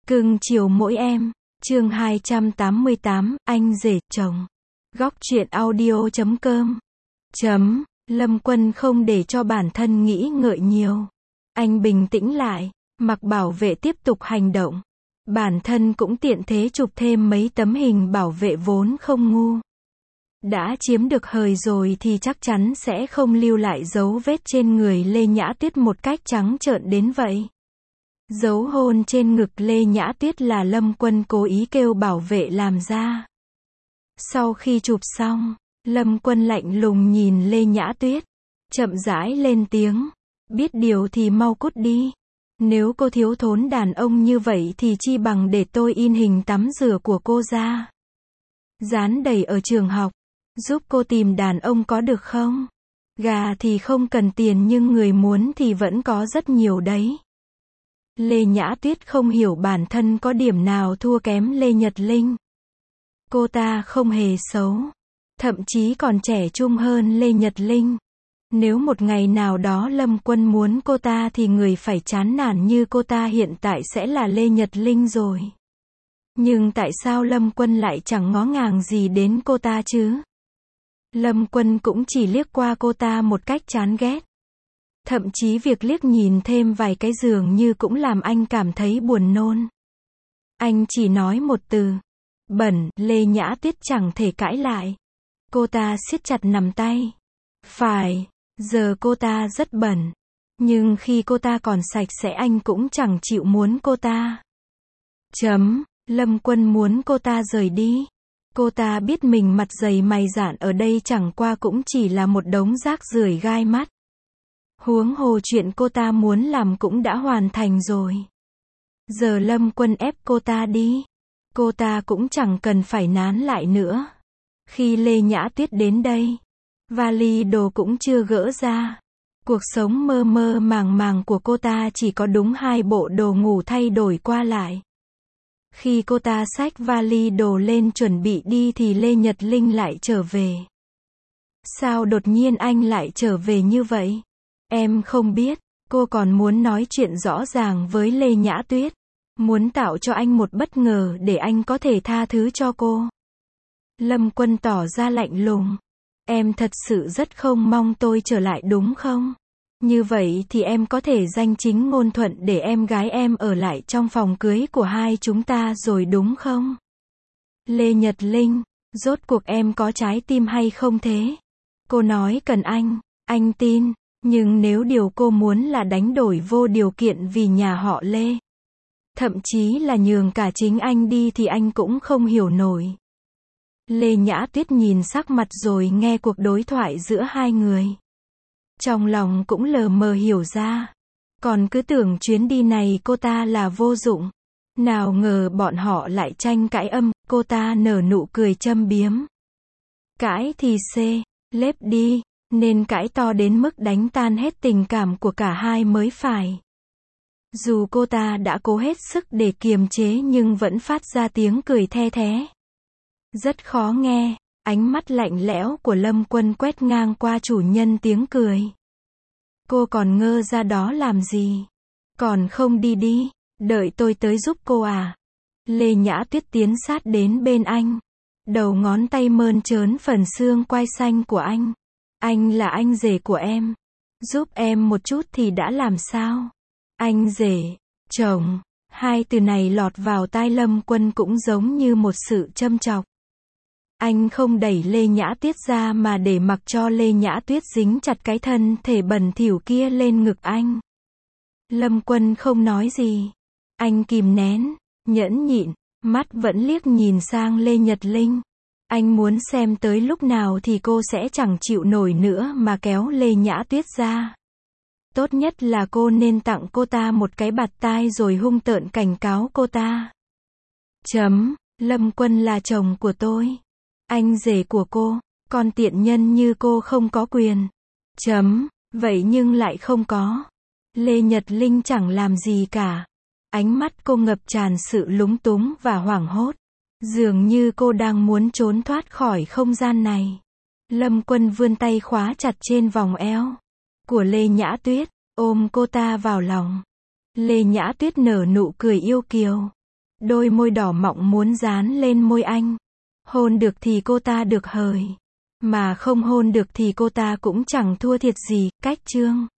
Cưng chiều mỗi em. Chương 288, anh rể chồng. Góc truyện audio.com. Lâm Quân không để cho bản thân nghĩ ngợi nhiều. Anh bình tĩnh lại, mặc bảo vệ tiếp tục hành động. Bản thân cũng tiện thế chụp thêm mấy tấm hình bảo vệ vốn không ngu. Đã chiếm được hời rồi thì chắc chắn sẽ không lưu lại dấu vết trên người Lê Nhã Tuyết một cách trắng trợn đến vậy. Dấu hôn trên ngực Lê Nhã Tuyết là Lâm Quân cố ý kêu bảo vệ làm ra. Sau khi chụp xong, Lâm Quân lạnh lùng nhìn Lê Nhã Tuyết, chậm rãi lên tiếng, biết điều thì mau cút đi. Nếu cô thiếu thốn đàn ông như vậy thì chi bằng để tôi in hình tắm rửa của cô ra, dán đầy ở trường học, giúp cô tìm đàn ông có được không? Gà thì không cần tiền nhưng người muốn thì vẫn có rất nhiều đấy. Lê Nhã Tuyết không hiểu bản thân có điểm nào thua kém Lê Nhật Linh. Cô ta không hề xấu, thậm chí còn trẻ trung hơn Lê Nhật Linh. Nếu một ngày nào đó Lâm Quân muốn cô ta thì người phải chán nản như cô ta hiện tại sẽ là Lê Nhật Linh rồi. Nhưng tại sao Lâm Quân lại chẳng ngó ngàng gì đến cô ta chứ? Lâm Quân cũng chỉ liếc qua cô ta một cách chán ghét. Thậm chí việc liếc nhìn thêm vài cái dường như cũng làm anh cảm thấy buồn nôn. Anh chỉ nói một từ, bẩn. Lê Nhã Tuyết chẳng thể cãi lại. Cô ta siết chặt nắm tay. Phải, giờ cô ta rất bẩn. Nhưng khi cô ta còn sạch sẽ anh cũng chẳng chịu muốn cô ta. Lâm Quân muốn cô ta rời đi. Cô ta biết mình mặt dày mày dạn ở đây chẳng qua cũng chỉ là một đống rác rưởi gai mắt. Huống hồ chuyện cô ta muốn làm cũng đã hoàn thành rồi. Giờ Lâm Quân ép cô ta đi. Cô ta cũng chẳng cần phải nán lại nữa. Khi Lê Nhã Tuyết đến đây, vali đồ cũng chưa gỡ ra. Cuộc sống mơ mơ màng màng của cô ta chỉ có đúng 2 bộ đồ ngủ thay đổi qua lại. Khi cô ta xách vali đồ lên chuẩn bị đi thì Lê Nhật Linh lại trở về. Sao đột nhiên anh lại trở về như vậy? Em không biết. Cô còn muốn nói chuyện rõ ràng với Lê Nhã Tuyết. Muốn tạo cho anh một bất ngờ để anh có thể tha thứ cho cô. Lâm Quân tỏ ra lạnh lùng. Em thật sự rất không mong tôi trở lại đúng không? Như vậy thì em có thể danh chính ngôn thuận để em gái em ở lại trong phòng cưới của hai chúng ta rồi đúng không? Lê Nhật Linh, rốt cuộc em có trái tim hay không thế? Cô nói cần anh tin. Nhưng nếu điều cô muốn là đánh đổi vô điều kiện vì nhà họ Lê, thậm chí là nhường cả chính anh đi thì anh cũng không hiểu nổi. Lê Nhã Tuyết nhìn sắc mặt rồi nghe cuộc đối thoại giữa hai người. Trong lòng cũng lờ mờ hiểu ra. Còn cứ tưởng chuyến đi này cô ta là vô dụng. Nào ngờ bọn họ lại tranh cãi cô ta nở nụ cười châm biếm. Cãi thì lép đi, nên cãi to đến mức đánh tan hết tình cảm của cả hai mới phải. Dù cô ta đã cố hết sức để kiềm chế nhưng vẫn phát ra tiếng cười the thé. Rất khó nghe, ánh mắt lạnh lẽo của Lâm Quân quét ngang qua chủ nhân tiếng cười. Cô còn ngơ ra đó làm gì? Còn không đi, đợi tôi tới giúp cô à? Lê Nhã Tuyết tiến sát đến bên anh. Đầu ngón tay mơn trớn phần xương quai xanh của anh. Anh là anh rể của em. Giúp em một chút thì đã làm sao? Anh rể, chồng, hai từ này lọt vào tai Lâm Quân cũng giống như một sự châm chọc. Anh không đẩy Lê Nhã Tuyết ra mà để mặc cho Lê Nhã Tuyết dính chặt cái thân thể bẩn thỉu kia lên ngực anh. Lâm Quân không nói gì. Anh kìm nén, nhẫn nhịn, mắt vẫn liếc nhìn sang Lê Nhật Linh. Anh muốn xem tới lúc nào thì cô sẽ chẳng chịu nổi nữa mà kéo Lê Nhã Tuyết ra. Tốt nhất là cô nên tặng cô ta một cái bạt tai rồi hung tợn cảnh cáo cô ta. Lâm Quân là chồng của tôi. Anh rể của cô, con tiện nhân như cô không có quyền. Vậy nhưng lại không có. Lê Nhật Linh chẳng làm gì cả. Ánh mắt cô ngập tràn sự lúng túng và hoảng hốt. Dường như cô đang muốn trốn thoát khỏi không gian này. Lâm Quân vươn tay khóa chặt trên vòng eo của Lê Nhã Tuyết, ôm cô ta vào lòng. Lê Nhã Tuyết nở nụ cười yêu kiều. Đôi môi đỏ mọng muốn dán lên môi anh. Hôn được thì cô ta được hời. Mà không hôn được thì cô ta cũng chẳng thua thiệt gì, cách chương.